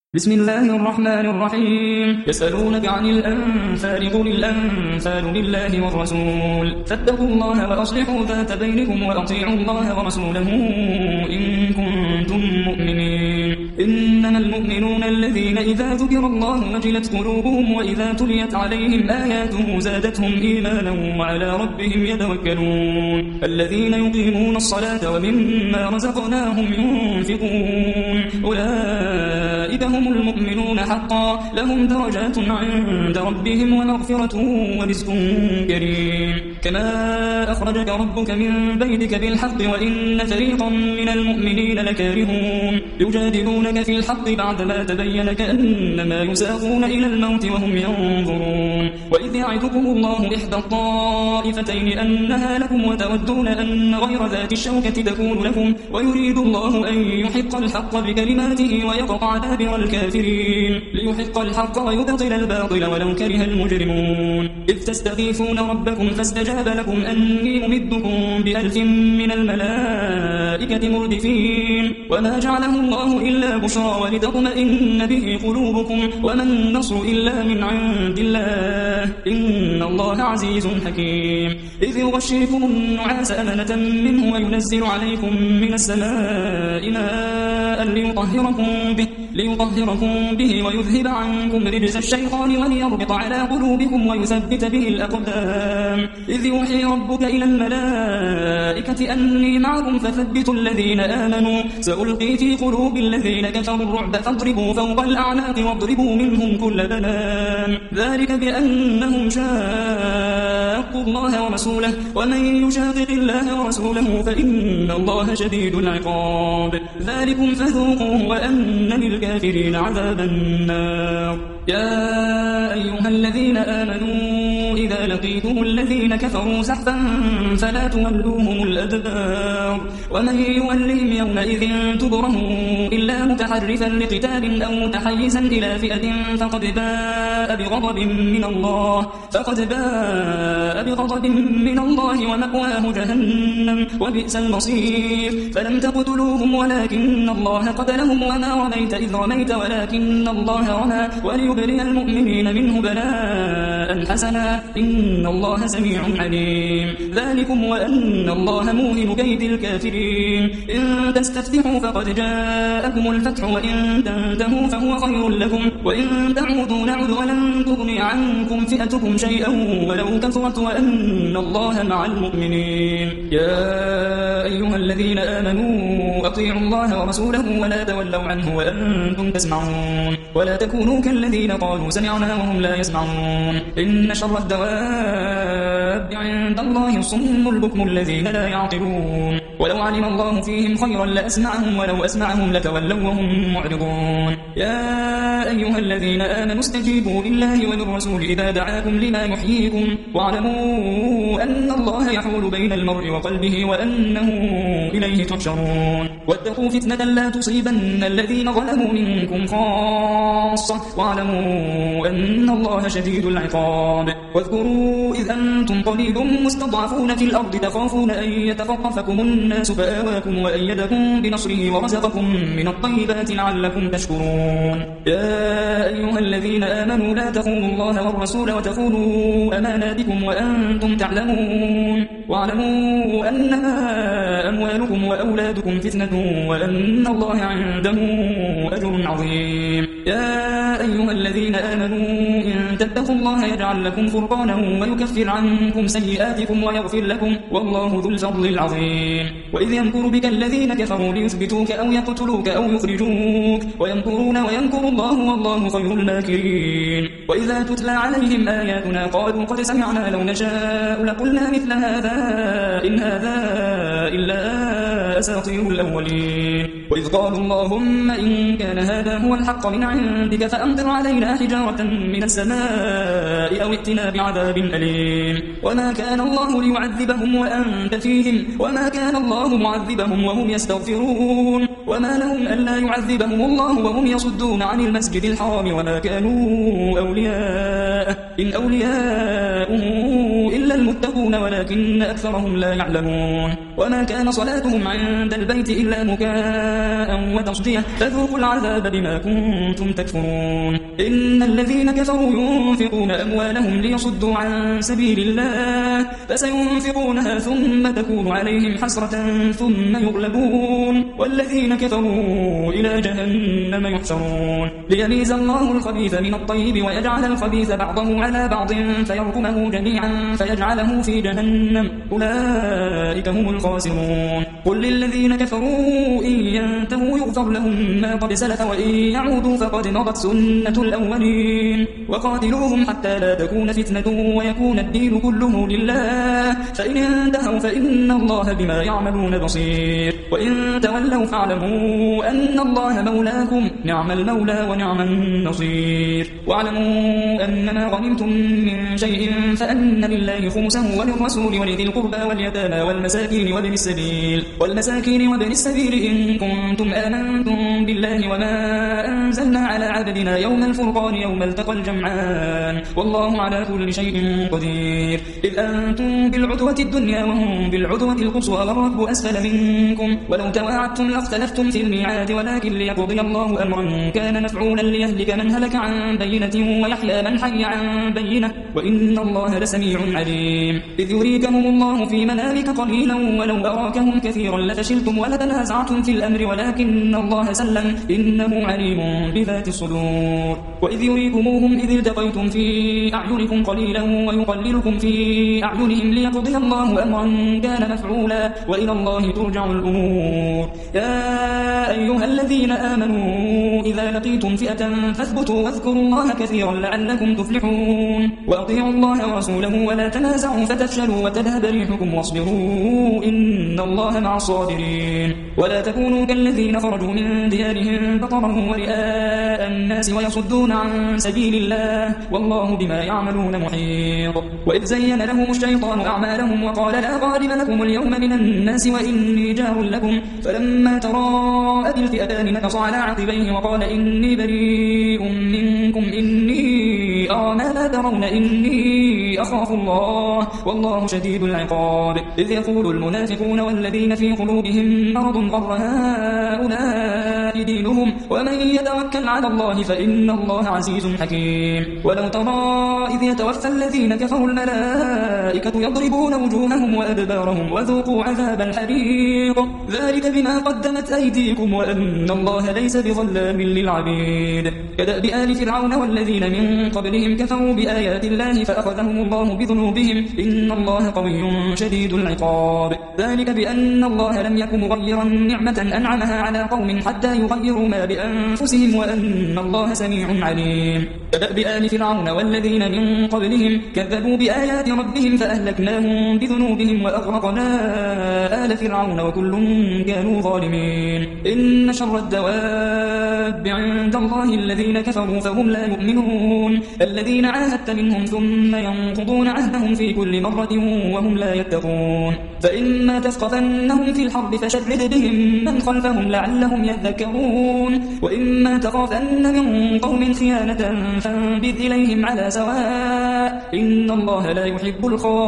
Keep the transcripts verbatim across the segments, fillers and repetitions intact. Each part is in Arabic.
بسم الله الرحمن الرحيم يسألونك عن الأنفال قل الأنفال لله والرسول فاتقوا الله وأصلحوا ذات بينكم وأطيعوا الله ورسوله إن كنتم مؤمنين إنما المؤمنون الذين إذا ذكر الله وجلت قلوبهم وإذا تليت عليهم آياته زادتهم إيمانا وعلى ربهم يتوكلون الذين يقيمون الصلاة ومما رزقناهم ينفقون أولئك هم المؤمنون حقا لهم درجات عند ربهم ومغفرة ورزق كريم كما أخرجك ربك من بيتك بالحق وإن فريقا من المؤمنين لكارهون يجادلونك في الحق بعدما تبين كأنما يساقون إلى الموت وهم ينظرون وإذ يعدكم الله إحدى الطائفتين أنها لكم وتودون أن غير ذات الشوكة تكون لكم ويريد الله أن يحق الحق بكلماته ويقطع دابر الكافرين ليحق الحق ويبطل الباطل ولو كره المجرمون إذ تستغيثون ربكم فاستجاب لكم أني ممدكم بألف من الملائكة مردفين وما جعله الله إلا بشرى ولتطمئن به قلوبكم وما النصر إلا من عند الله إن الله عزيز حكيم إذ يغشيكم النعاس أمنة منه وينزل عليكم من السماء ماء ليطهركم به ليطهركم به ويذهب عنكم رجز الشيطان وليربط على قلوبكم ويثبت به الأقدام إذ يوحي ربك إلى الملائكة أني معكم فثبتوا الذين آمنوا سألقي في قلوب الذين كفروا الرعب فاضربوا فوق الأعناق واضربوا منهم كل بنان ذلك بأنهم شاقوا الله ورسوله ومن يشاقق الله ورسوله فإن الله شديد العقاب ذلكم فذوقوه وأن للكافرين عذاب النار يا أيها الذين آمنوا إذا لقيتم الذين كفروا زحفا فلا تولوهم الأدبار ومن يولهم يومئذ تبره إلا متحرفا لقتال أو متحيزا إلى فئة فقد باء بغضب من الله فقد باء بغضب من الله ومأواه جهنم وبئس المصير فلم تقتلوهم ولكن الله قتلهم وما رميت إذ رميت ولكن الله رمى وليبلي المؤمنين منه بلاء حسنا إن الله سميع عليم ذلكم وأن الله موهن كيد الكافرين إن تستفتحوا فقد جاءكم الفتح وإن تنتهوا فهو خير لكم وإن تعودوا نعد ولن تغني عنكم فئتكم شيئا ولو كثرت وأن الله مع المؤمنين يا أيها الذين آمنوا أطيعوا الله ورسوله ولا تولوا عنه وأنتم تسمعون ولا تكونوا كالذين قالوا سمعنا وهم لا يسمعون إن شر الدواب عند الله الصم البكم الذين لا يعقلون ولو علم الله فيهم خيرا لأسمعهم ولو أسمعهم لتولوا وهم معرضون يا أيها الذين آمنوا استجيبوا لله وللرسول إذا دعاكم لما يحييكم واعلموا أن الله يحول بين المرء وقلبه وأنه إليه تحشرون واتقوا فتنة لا تصيبن الذين ظلموا منكم خاصة واعلموا أن الله شديد العقاب واذكروا إذ أنتم قليل مستضعفون في الأرض تخافون أن يتخطفكم الناس فآواكم وأيدكم بنصره ورزقكم من الطيبات لعلكم تشكرون يا أيها الذين آمنوا لا تخونوا الله والرسول وتخونوا أماناتكم وأنتم تعلمون واعلموا أنما أموالكم وأولادكم فتنة وأن الله عنده أجر عظيم يا أيها الذين آمنوا إن تتقوا الله يجعل لكم فرقانا ويكفر عنكم سيئاتكم ويغفر لكم والله ذو الفضل العظيم وإذ يمكر بك الذين كفروا ليثبتوك أو يقتلوك أو يخرجوك ويمكرون ويمكر الله والله خير الماكرين وإذا تتلى عليهم آياتنا قالوا قد سمعنا لو نشاء لقلنا مثل هذا إن هذا إلا أساطير الأولين وإذ قالوا اللهم إن كان هذا هو الحق من عندك فأمطر علينا حجارة من السماء أو ائتنا بعذاب أليم وما كان الله ليعذبهم وأنت فيهم وما كان الله معذبهم وهم يستغفرون وما لهم ألا يعذبهم الله وهم يصدون عن المسجد الحرام وما كانوا أولياء إن أولياؤه إلا المتقون ولكن أكثرهم لا يعلمون وما كان صلاتهم عند البيت إلا مكاء وتصدية فذوقوا العذاب بما كنتم تكفرون إن الذين كفروا ينفقون أموالهم ليصدوا عن سبيل الله فسينفقونها ثم تكون عليهم حسرة ثم يغلبون والذين كفروا إلى جهنم يحشرون ليميز الله الخبيث من الطيب ويجعل الخبيث بعضه على بعض فيركمه جميعا فيجعله في جهنم أولئك هم الخاسرون قل للذين كفروا إن ينتهوا يغفر لهم ما قد سلف وإن يعودوا فقد مضت سنة الأولين وقاتلوهم حتى لا تكون فتنة ويكون الدين كله لله فإن انتهوا فإن الله بما يعملون بصير وإن تولوا فاعلموا أن الله مولاكم نعم المولى ونعم النصير واعلموا أنما غنمتم من شيء فأن لله خمسه وللرسول ولذي القربى واليتامى والمساكين وابن السبيل والمساكين وابن السبيل إن كنتم آمنتم بالله وما أنزلنا على عبدنا يوم الفرقان يوم التقى الجمعان والله على كل شيء قدير إذ أنتم بالعدوة الدنيا وهم بالعدوة القصوى والركب أسفل منكم ولو تواعدتم لاختلفتم في الميعاد ولكن ليقضي الله أمرا كان مفعولا ليهلك من هلك عن بينة ويحيى من حي عن بينة وإن الله لسميع عليم إذ يريكهم الله في منامك قليلا ولو أراكهم كثيرا لفشلتم ولتنازعتم في الأمر ولكن الله سلم إنه عليم بذات الصدور وإذ يريكموهم إذ التقيتم في أعينكم قليلا ويقللكم في أعينهم ليقضي الله أمرا كان مفعولا وإلى الله ترجع الأمور يا أيها الذين آمنوا إذا لقيتم فئة فاثبتوا واذكروا الله كثيرا لعلكم تفلحون وأطيعوا الله ورسوله ولا تنازعوا فتفشلوا وتذهب ريحكم واصبروا إن الله مع الصابرين ولا تكونوا كالذين خرجوا من ديارهم بطرا ورئاء الناس ويصدون عن سبيل الله والله بما يعملون محيط وإذ زين لهم الشيطان أعمالهم وقال لا غالب لكم اليوم من الناس وإني جار لكم فلما تراءت الفئتان نكص على عقبيه وقال إني بريء منكم إني أرى ما لا ترون إني أخاف الله والله شديد العقاب إذ يقول المنافقون والذين في قلوبهم مرض غر هؤلاء دينهم ومن يتوكل على الله فإن الله عزيز حكيم ولو ترى إذ يتوفى الذين كفروا الملائكة يضربون وجوههم وأدبارهم وذوقوا عذاب الحريق ذلك بما قدمت أيديكم وأن الله ليس بظلام للعبيد كدأب آل فرعون والذين من قبلهم كفروا بآيات الله فأخذهم الله بذنوبهم إن الله قوي شديد العقاب ذلك بأن الله لم يكن مغيرا نعمة أنعمها على قوم حتى يغيروا ما بأنفسهم وأن الله سميع عليم كدأب آل فرعون والذين من قبلهم كذبوا بآيات ربهم فأهلكناهم بذنوبهم وأغرقنا آل فرعون وكل كانوا ظالمين إن شر الدواب عند الله الذين كفروا فهم لا يؤمنون الذين عاهدت منهم ثم ينقضون عهدهم في كل مرة وهم لا يتقون فإما تثقفنهم في الحرب فشرد بهم من خلفهم لعلهم يذكرون وإما تخافن من قوم خيانة فانبذ إليهم على سواء إن الله لا يحب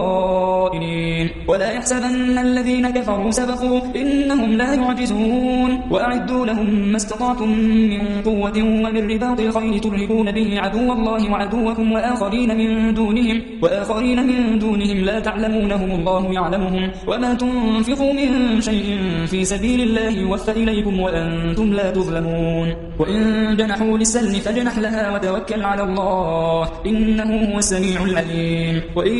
الخائنين ولا يحسبن الذين كفروا سبقوا إنهم لا يعجزون وأعدوا لهم ما استطعتم من قوة ومن رباط الخيل ترهبون به عدو الله وعدوكم وآخرين من دونهم وآخرين من دونهم لا تعلمونهم الله يعلمهم وما تنفقوا من شيء في سبيل الله يوفى إليكم وأنتم لا تظلمون وإن جنحوا للسلم فاجنح لها وتوكل على الله إنه هو السميع العليم وإن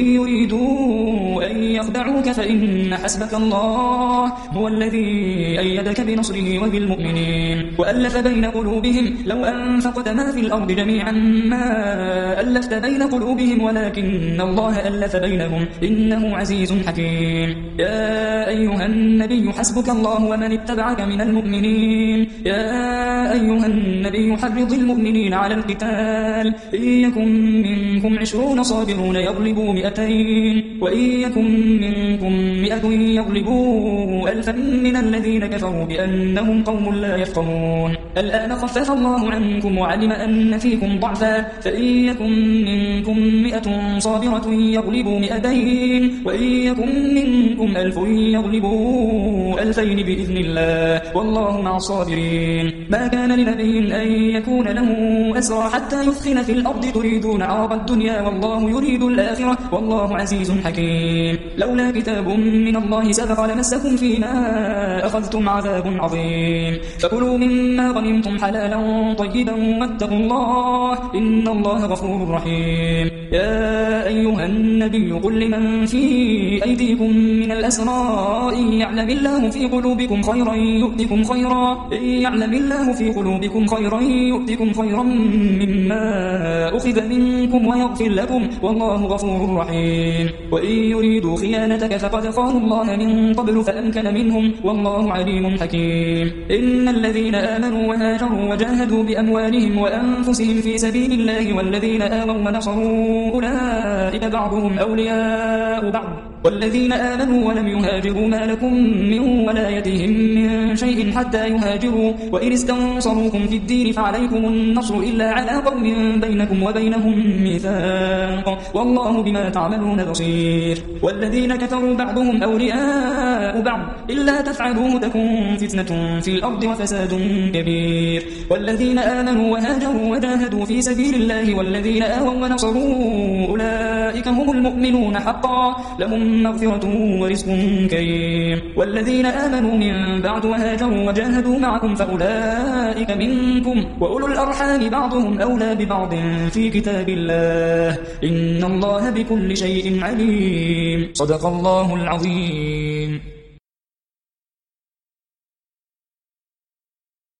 يريدوا أن يخدعوك فإن حسبك الله هو الذي أيدك بنصره وبالمؤمنين وألف بين قلوبهم لو أنفقت ما في الأرض جميعا ما ألفت بين قلوبهم ولكن الله ألف بينهم إنه عزيز حكيم يا أيها النبي حسبك الله ومن اتبعك من المؤمنين يا أيها النبي حرض المؤمنين على القتال إن يكن منكم عشرون صابرون يغلبوا مئتين وإن يكن منكم مئة يغلبوا ألفا من الذين كفروا بأنهم قوم لا يفقهون الآن خفف الله عنكم وعلم أن فيكم ضعفا فإن يكن منكم مئة صابرة يغلبوا مئتين وإن يكن منكم ألف يغلبوا ألفين بإذن الله والله مع الصابرين ما كان لنبي أن يكون له أسرى حتى يثخن في الأرض تريدون عرض الدنيا والله يريد الآخرة والله عزيز حكيم لولا كتاب من الله سبق لمسكم فيما أخذتم عذاب عظيم فكلوا مما غنمتم حلالا طيبا واتقوا الله إن الله غفور رحيم يا أيها النبي قل لمن في أيديكم من الأسرى إن يعلم الله في قلوبكم خيرا يؤتكم خيرا إن يعلم الله في قلوبكم خيرا يؤتكم خيرا مما أخذ منكم ويغفر لكم والله غفور رحيم وإن يريدوا خيانتك فقد خانوا الله من قبل فأمكن منهم والله عليم حكيم إن الذين آمنوا وهاجروا وجاهدوا بأموالهم وأنفسهم في سبيل الله والذين آووا ونصروا أولئك بعضهم أولياء بعض والذين آمنوا ولم يهاجروا ما لكم من ولايتهم من شيء حتى يهاجروا وإن استنصروكم في الدين فعليكم النصر إلا على قوم بينكم وبينهم ميثاق والله بما تعملون بصير والذين كفروا بعضهم أولياء بعض إلا تفعلوه تكن فتنة في الأرض وفساد كبير والذين آمنوا وهاجروا وجاهدوا في سبيل الله والذين آووا ونصروا أولئك هم المؤمنون حقا لهم مغفرة ورزق كريم والذين آمنوا من بعد وهاجروا وجاهدوا معكم فأولئك منكم وأولو الأرحام بعضهم أولى ببعض في كتاب الله إن الله بكل شيء عليم صدق الله العظيم.